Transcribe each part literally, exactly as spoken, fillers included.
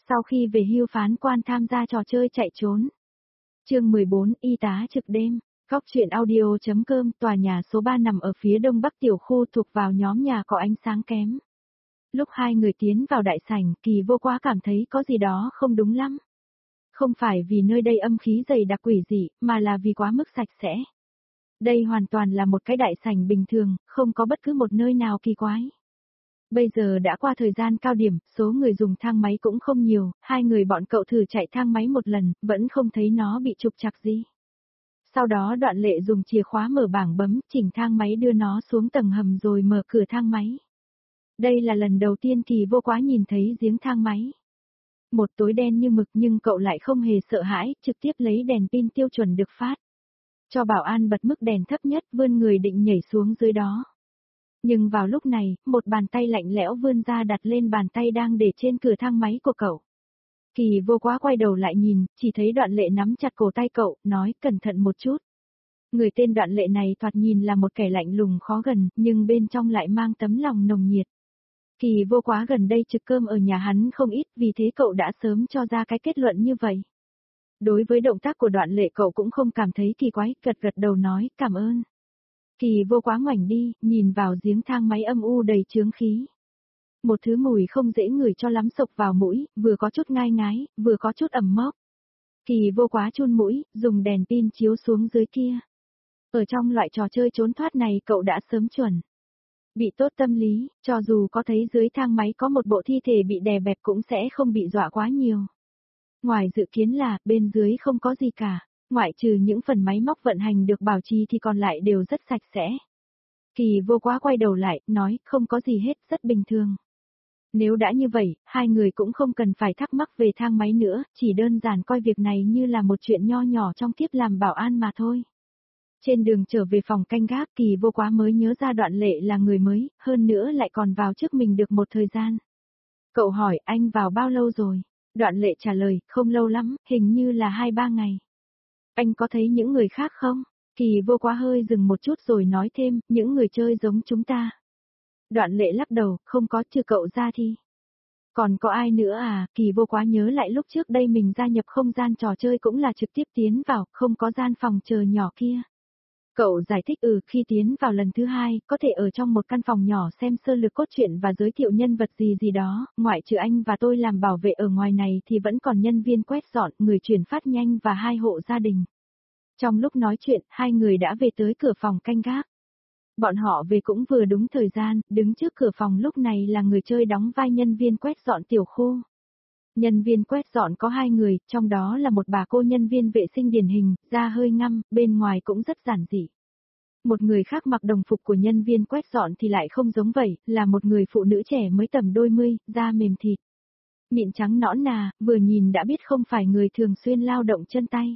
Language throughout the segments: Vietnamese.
Sau khi về hưu phán quan tham gia trò chơi chạy trốn. Chương mười bốn, y tá trực đêm. Góc truyện audio.com, tòa nhà số ba nằm ở phía đông bắc tiểu khu thuộc vào nhóm nhà có ánh sáng kém. Lúc hai người tiến vào đại sảnh, Kỳ Vô Quá cảm thấy có gì đó không đúng lắm. Không phải vì nơi đây âm khí dày đặc quỷ dị, mà là vì quá mức sạch sẽ. Đây hoàn toàn là một cái đại sảnh bình thường, không có bất cứ một nơi nào kỳ quái. Bây giờ đã qua thời gian cao điểm, số người dùng thang máy cũng không nhiều, hai người bọn cậu thử chạy thang máy một lần, vẫn không thấy nó bị trục trặc gì. Sau đó Đoạn Lệ dùng chìa khóa mở bảng bấm, chỉnh thang máy đưa nó xuống tầng hầm rồi mở cửa thang máy. Đây là lần đầu tiên Kỳ Vô Quá nhìn thấy giếng thang máy. Một tối đen như mực nhưng cậu lại không hề sợ hãi, trực tiếp lấy đèn pin tiêu chuẩn được phát. Cho bảo an bật mức đèn thấp nhất, vươn người định nhảy xuống dưới đó. Nhưng vào lúc này, một bàn tay lạnh lẽo vươn ra đặt lên bàn tay đang để trên cửa thang máy của cậu. Kỳ Vô Quá quay đầu lại nhìn, chỉ thấy Đoạn Lệ nắm chặt cổ tay cậu, nói cẩn thận một chút. Người tên Đoạn Lệ này thoạt nhìn là một kẻ lạnh lùng khó gần, nhưng bên trong lại mang tấm lòng nồng nhiệt. Kỳ Vô Quá gần đây trực cơm ở nhà hắn không ít, vì thế cậu đã sớm cho ra cái kết luận như vậy. Đối với động tác của Đoạn Lệ cậu cũng không cảm thấy kỳ quái, gật gật đầu nói cảm ơn. Kỳ Vô Quá ngoảnh đi, nhìn vào giếng thang máy âm u đầy chướng khí. Một thứ mùi không dễ ngửi cho lắm sộc vào mũi, vừa có chút ngai ngái, vừa có chút ẩm mốc. Kỳ Vô Quá chun mũi, dùng đèn pin chiếu xuống dưới kia. Ở trong loại trò chơi trốn thoát này cậu đã sớm chuẩn. Bị tốt tâm lý, cho dù có thấy dưới thang máy có một bộ thi thể bị đè bẹp cũng sẽ không bị dọa quá nhiều. Ngoài dự kiến là, bên dưới không có gì cả, ngoại trừ những phần máy móc vận hành được bảo trì thì còn lại đều rất sạch sẽ. Kỳ Vô Quá quay đầu lại, nói, không có gì hết, rất bình thường. Nếu đã như vậy, hai người cũng không cần phải thắc mắc về thang máy nữa, chỉ đơn giản coi việc này như là một chuyện nho nhỏ trong kiếp làm bảo an mà thôi. Trên đường trở về phòng canh gác, Kỳ Vô Quá mới nhớ ra Đoạn Lệ là người mới, hơn nữa lại còn vào trước mình được một thời gian. Cậu hỏi anh vào bao lâu rồi? Đoạn Lệ trả lời, không lâu lắm, hình như là hai ba ngày. Anh có thấy những người khác không? Kỳ Vô Quá hơi dừng một chút rồi nói thêm, những người chơi giống chúng ta. Đoạn Lệ lắc đầu, không có, trừ cậu ra thì. Còn có ai nữa à? Kỳ Vô Quá nhớ lại lúc trước đây mình gia nhập không gian trò chơi cũng là trực tiếp tiến vào, không có gian phòng chờ nhỏ kia. Cậu giải thích ừ, khi tiến vào lần thứ hai, có thể ở trong một căn phòng nhỏ xem sơ lược cốt truyện và giới thiệu nhân vật gì gì đó, ngoại trừ anh và tôi làm bảo vệ ở ngoài này thì vẫn còn nhân viên quét dọn, người chuyển phát nhanh và hai hộ gia đình. Trong lúc nói chuyện, hai người đã về tới cửa phòng canh gác. Bọn họ về cũng vừa đúng thời gian, đứng trước cửa phòng lúc này là người chơi đóng vai nhân viên quét dọn tiểu khu. Nhân viên quét dọn có hai người, trong đó là một bà cô nhân viên vệ sinh điển hình, da hơi ngăm, bên ngoài cũng rất giản dị. Một người khác mặc đồng phục của nhân viên quét dọn thì lại không giống vậy, là một người phụ nữ trẻ mới tầm đôi mươi, da mềm thịt. Mịn trắng nõn nà, vừa nhìn đã biết không phải người thường xuyên lao động chân tay.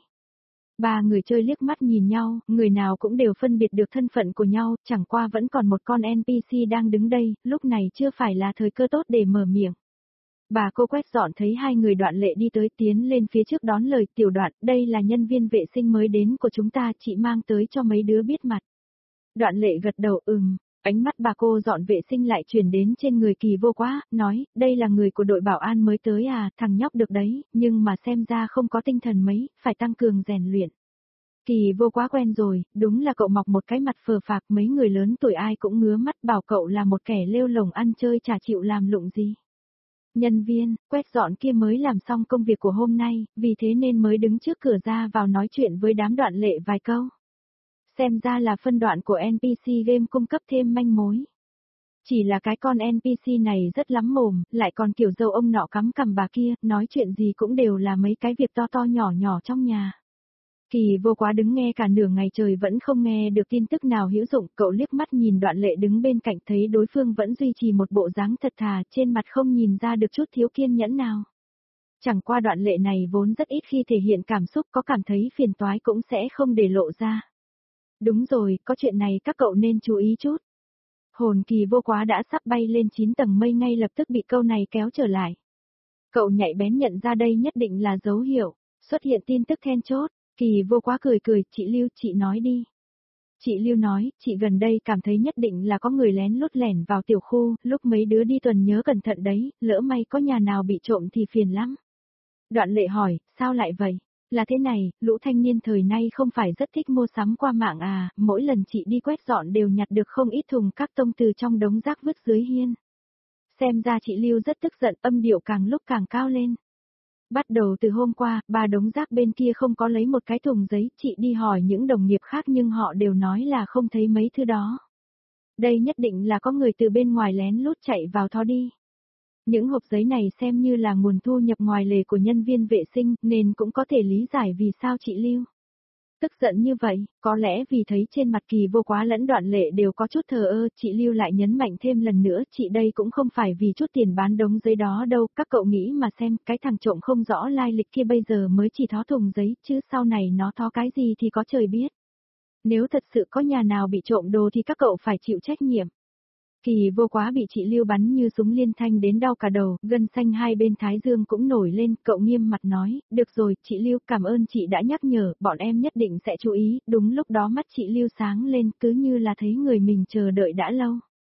Ba người chơi liếc mắt nhìn nhau, người nào cũng đều phân biệt được thân phận của nhau, chẳng qua vẫn còn một con en pê xê đang đứng đây, lúc này chưa phải là thời cơ tốt để mở miệng. Bà cô quét dọn thấy hai người Đoạn Lệ đi tới tiến lên phía trước đón lời tiểu Đoạn, đây là nhân viên vệ sinh mới đến của chúng ta, chị mang tới cho mấy đứa biết mặt. Đoạn Lệ gật đầu ừm, ánh mắt bà cô dọn vệ sinh lại chuyển đến trên người Kỳ Vô Quá, nói, đây là người của đội bảo an mới tới à, thằng nhóc được đấy, nhưng mà xem ra không có tinh thần mấy, phải tăng cường rèn luyện. Kỳ Vô Quá quen rồi, đúng là cậu mọc một cái mặt phờ phạc, mấy người lớn tuổi ai cũng ngứa mắt bảo cậu là một kẻ lêu lổng ăn chơi chả chịu làm lụng gì. Nhân viên, quét dọn kia mới làm xong công việc của hôm nay, vì thế nên mới đứng trước cửa ra vào nói chuyện với đám Đoạn Lệ vài câu. Xem ra là phân đoạn của en pê xê game cung cấp thêm manh mối. Chỉ là cái con en pê xê này rất lắm mồm, lại còn kiểu dâu ông nọ cắm cằm bà kia, nói chuyện gì cũng đều là mấy cái việc to to nhỏ nhỏ trong nhà. Kỳ Vô Quá đứng nghe cả nửa ngày trời vẫn không nghe được tin tức nào hữu dụng, cậu liếc mắt nhìn Đoạn Lệ đứng bên cạnh thấy đối phương vẫn duy trì một bộ dáng thật thà, trên mặt không nhìn ra được chút thiếu kiên nhẫn nào. Chẳng qua Đoạn Lệ này vốn rất ít khi thể hiện cảm xúc, có cảm thấy phiền toái cũng sẽ không để lộ ra. Đúng rồi, có chuyện này các cậu nên chú ý chút. Hồn Kỳ Vô Quá đã sắp bay lên chín tầng mây ngay lập tức bị câu này kéo trở lại. Cậu nhạy bén nhận ra đây nhất định là dấu hiệu, xuất hiện tin tức then chốt. Kỳ Vô Quá cười cười, chị Lưu, chị nói đi. Chị Lưu nói, chị gần đây cảm thấy nhất định là có người lén lút lẻn vào tiểu khu, lúc mấy đứa đi tuần nhớ cẩn thận đấy, lỡ may có nhà nào bị trộm thì phiền lắm. Đoạn Lệ hỏi, sao lại vậy? Là thế này, lũ thanh niên thời nay không phải rất thích mua sắm qua mạng à, mỗi lần chị đi quét dọn đều nhặt được không ít thùng các tông từ trong đống rác vứt dưới hiên. Xem ra chị Lưu rất tức giận, âm điệu càng lúc càng cao lên. Bắt đầu từ hôm qua, ba đống rác bên kia không có lấy một cái thùng giấy, chị đi hỏi những đồng nghiệp khác nhưng họ đều nói là không thấy mấy thứ đó. Đây nhất định là có người từ bên ngoài lén lút chạy vào thó đi. Những hộp giấy này xem như là nguồn thu nhập ngoài lề của nhân viên vệ sinh nên cũng có thể lý giải vì sao chị Lưu tức giận như vậy, có lẽ vì thấy trên mặt Kỳ Vô Quá lẫn Đoạn Lệ đều có chút thờ ơ, chị Lưu lại nhấn mạnh thêm lần nữa, chị đây cũng không phải vì chút tiền bán đống giấy đó đâu, các cậu nghĩ mà xem, cái thằng trộm không rõ lai lịch kia bây giờ mới chỉ thó thùng giấy, chứ sau này nó thó cái gì thì có trời biết. Nếu thật sự có nhà nào bị trộm đồ thì các cậu phải chịu trách nhiệm. Kỳ Vô Quá bị chị Lưu bắn như súng liên thanh đến đau cả đầu, gân xanh hai bên thái dương cũng nổi lên, cậu nghiêm mặt nói, được rồi, chị Lưu, cảm ơn chị đã nhắc nhở, bọn em nhất định sẽ chú ý, đúng lúc đó mắt chị Lưu sáng lên, cứ như là thấy người mình chờ đợi đã lâu.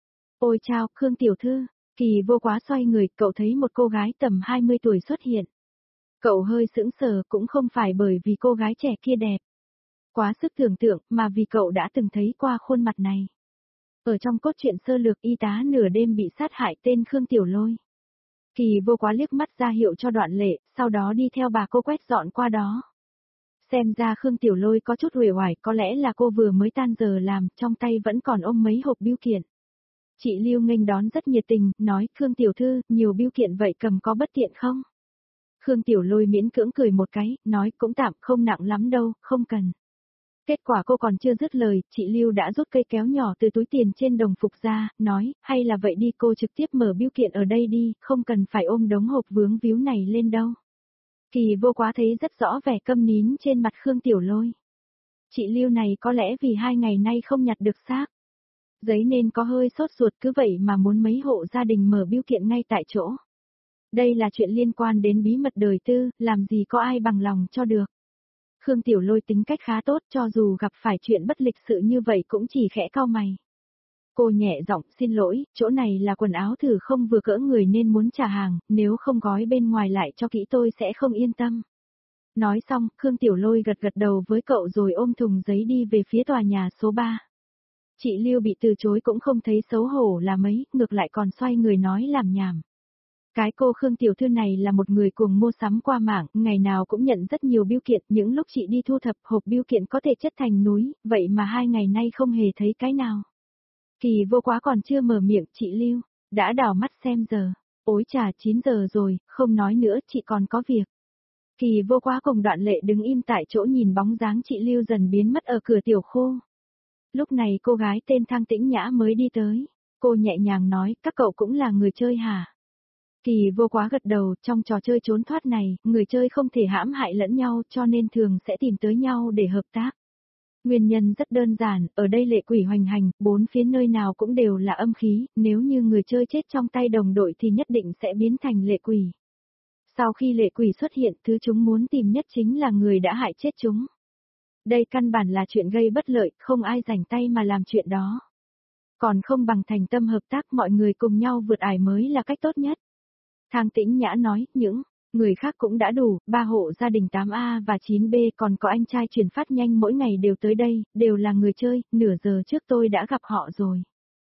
Ôi chao, Khương tiểu thư, Kỳ Vô Quá xoay người, cậu thấy một cô gái tầm hai mươi tuổi xuất hiện. Cậu hơi sững sờ, cũng không phải bởi vì cô gái trẻ kia đẹp. Quá sức tưởng tượng, mà vì cậu đã từng thấy qua khuôn mặt này. Ở trong cốt truyện sơ lược y tá nửa đêm bị sát hại tên Khương Tiểu Lôi. Kỳ Vô Quá liếc mắt ra hiệu cho Đoạn Lệ, sau đó đi theo bà cô quét dọn qua đó. Xem ra Khương Tiểu Lôi có chút uể oải, có lẽ là cô vừa mới tan giờ làm, trong tay vẫn còn ôm mấy hộp bưu kiện. Chị Lưu nghênh đón rất nhiệt tình, nói, Khương Tiểu Thư, nhiều bưu kiện vậy cầm có bất tiện không? Khương Tiểu Lôi miễn cưỡng cười một cái, nói, cũng tạm, không nặng lắm đâu, không cần. Kết quả cô còn chưa dứt lời, chị Lưu đã rút cây kéo nhỏ từ túi tiền trên đồng phục ra, nói, hay là vậy đi cô trực tiếp mở bưu kiện ở đây đi, không cần phải ôm đống hộp vướng víu này lên đâu. Kỳ Vô Quá thấy rất rõ vẻ câm nín trên mặt Khương Tiểu Lôi. Chị Lưu này có lẽ vì hai ngày nay không nhặt được xác giấy nên có hơi sốt ruột, cứ vậy mà muốn mấy hộ gia đình mở bưu kiện ngay tại chỗ. Đây là chuyện liên quan đến bí mật đời tư, làm gì có ai bằng lòng cho được. Khương Tiểu Lôi tính cách khá tốt, cho dù gặp phải chuyện bất lịch sự như vậy cũng chỉ khẽ cau mày. Cô nhẹ giọng, xin lỗi, chỗ này là quần áo thử không vừa cỡ người nên muốn trả hàng, nếu không gói bên ngoài lại cho kỹ tôi sẽ không yên tâm. Nói xong, Khương Tiểu Lôi gật gật đầu với cậu rồi ôm thùng giấy đi về phía tòa nhà số ba. Chị Lưu bị từ chối cũng không thấy xấu hổ là mấy, ngược lại còn xoay người nói làm nhảm. Cái cô Khương Tiểu Thư này là một người cuồng mua sắm qua mạng, ngày nào cũng nhận rất nhiều bưu kiện, những lúc chị đi thu thập hộp bưu kiện có thể chất thành núi, vậy mà hai ngày nay không hề thấy cái nào. Kỳ Vô Quá còn chưa mở miệng, chị Lưu đã đảo mắt xem giờ. Ôi chà, chín giờ rồi, không nói nữa, chị còn có việc. Kỳ Vô Quá cùng Đoạn Lệ đứng im tại chỗ nhìn bóng dáng chị Lưu dần biến mất ở cửa tiểu khu. Lúc này cô gái tên Thang Tĩnh Nhã mới đi tới. Cô nhẹ nhàng nói, các cậu cũng là người chơi hả? Kỳ Vô Quá gật đầu, trong trò chơi trốn thoát này, người chơi không thể hãm hại lẫn nhau cho nên thường sẽ tìm tới nhau để hợp tác. Nguyên nhân rất đơn giản, ở đây lệ quỷ hoành hành, bốn phía nơi nào cũng đều là âm khí, nếu như người chơi chết trong tay đồng đội thì nhất định sẽ biến thành lệ quỷ. Sau khi lệ quỷ xuất hiện, thứ chúng muốn tìm nhất chính là người đã hại chết chúng. Đây căn bản là chuyện gây bất lợi, không ai rảnh tay mà làm chuyện đó. Còn không bằng thành tâm hợp tác, mọi người cùng nhau vượt ải mới là cách tốt nhất. Thang Tĩnh Nhã nói, những người khác cũng đã đủ, ba hộ gia đình tám A và chín B còn có anh trai chuyển phát nhanh mỗi ngày đều tới đây, đều là người chơi, nửa giờ trước tôi đã gặp họ rồi.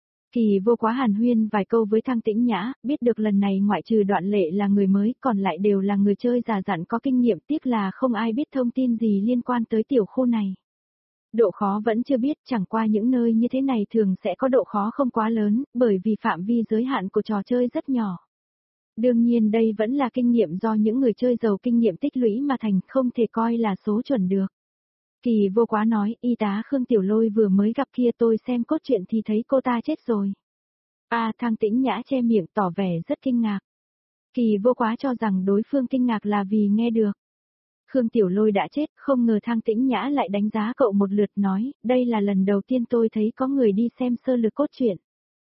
Kỳ Vô Quá hàn huyên vài câu với Thang Tĩnh Nhã, biết được lần này ngoại trừ Đoạn Lệ là người mới, còn lại đều là người chơi già dặn có kinh nghiệm, tiếc là không ai biết thông tin gì liên quan tới tiểu khu này. Độ khó vẫn chưa biết, chẳng qua những nơi như thế này thường sẽ có độ khó không quá lớn, bởi vì phạm vi giới hạn của trò chơi rất nhỏ. Đương nhiên đây vẫn là kinh nghiệm do những người chơi giàu kinh nghiệm tích lũy mà thành, không thể coi là số chuẩn được. Kỳ Vô Quá nói, y tá Khương Tiểu Lôi vừa mới gặp kia, tôi xem cốt truyện thì thấy cô ta chết rồi. À, Thang Tĩnh Nhã che miệng tỏ vẻ rất kinh ngạc. Kỳ Vô Quá cho rằng đối phương kinh ngạc là vì nghe được. Khương Tiểu Lôi đã chết, không ngờ Thang Tĩnh Nhã lại đánh giá cậu một lượt, nói, đây là lần đầu tiên tôi thấy có người đi xem sơ lược cốt truyện.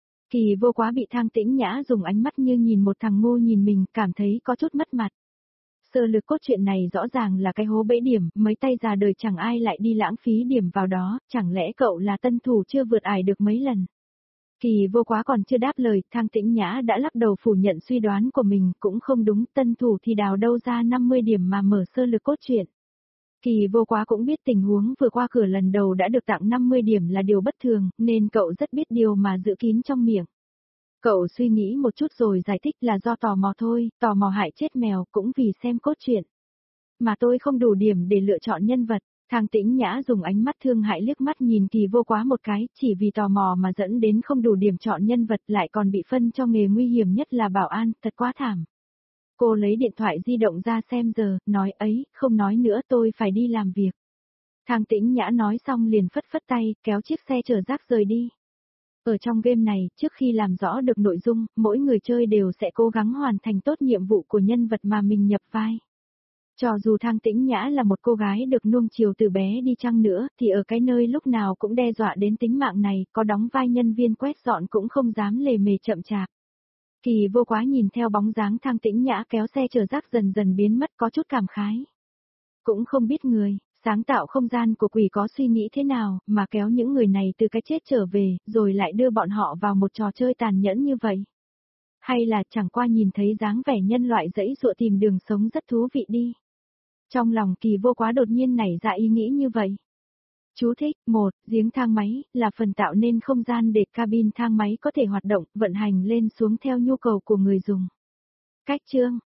Kỳ Vô Quá bị Thang Tĩnh Nhã dùng ánh mắt như nhìn một thằng ngu nhìn mình, cảm thấy có chút mất mặt. Sơ lược cốt truyện này rõ ràng là cái hố bẫy điểm, mấy tay già đời chẳng ai lại đi lãng phí điểm vào đó, chẳng lẽ cậu là tân thủ chưa vượt ải được mấy lần. Kỳ Vô Quá còn chưa đáp lời, Thang Tĩnh Nhã đã lắc đầu phủ nhận suy đoán của mình, cũng không đúng, tân thủ thì đào đâu ra năm mươi điểm mà mở sơ lược cốt truyện. Kỳ Vô Quá cũng biết tình huống vừa qua cửa lần đầu đã được tặng năm mươi điểm là điều bất thường, nên cậu rất biết điều mà giữ kín trong miệng. Cậu suy nghĩ một chút rồi giải thích là do tò mò thôi, tò mò hại chết mèo cũng vì xem cốt truyện. Mà tôi không đủ điểm để lựa chọn nhân vật. Thang Tĩnh Nhã dùng ánh mắt thương hại liếc mắt nhìn Kỳ Vô Quá một cái, chỉ vì tò mò mà dẫn đến không đủ điểm chọn nhân vật lại còn bị phân cho nghề nguy hiểm nhất là bảo an, thật quá thảm. Cô lấy điện thoại di động ra xem giờ, nói ấy, không nói nữa tôi phải đi làm việc. Thang Tĩnh Nhã nói xong liền phất phất tay, kéo chiếc xe chở rác rời đi. Ở trong game này, trước khi làm rõ được nội dung, mỗi người chơi đều sẽ cố gắng hoàn thành tốt nhiệm vụ của nhân vật mà mình nhập vai. Cho dù Thang Tĩnh Nhã là một cô gái được nuông chiều từ bé đi chăng nữa, thì ở cái nơi lúc nào cũng đe dọa đến tính mạng này, có đóng vai nhân viên quét dọn cũng không dám lề mề chậm chạp. Kỳ Vô Quá nhìn theo bóng dáng Thang Tĩnh Nhã kéo xe chở rác dần dần biến mất có chút cảm khái. Cũng không biết người, sáng tạo không gian của quỷ có suy nghĩ thế nào, mà kéo những người này từ cái chết trở về, rồi lại đưa bọn họ vào một trò chơi tàn nhẫn như vậy. Hay là chẳng qua nhìn thấy dáng vẻ nhân loại dãy dụa tìm đường sống rất thú vị đi. Trong lòng Kỳ Vô Quá đột nhiên nảy ra ý nghĩ như vậy. Chú thích, một, giếng thang máy, là phần tạo nên không gian để cabin thang máy có thể hoạt động, vận hành lên xuống theo nhu cầu của người dùng. Cách chương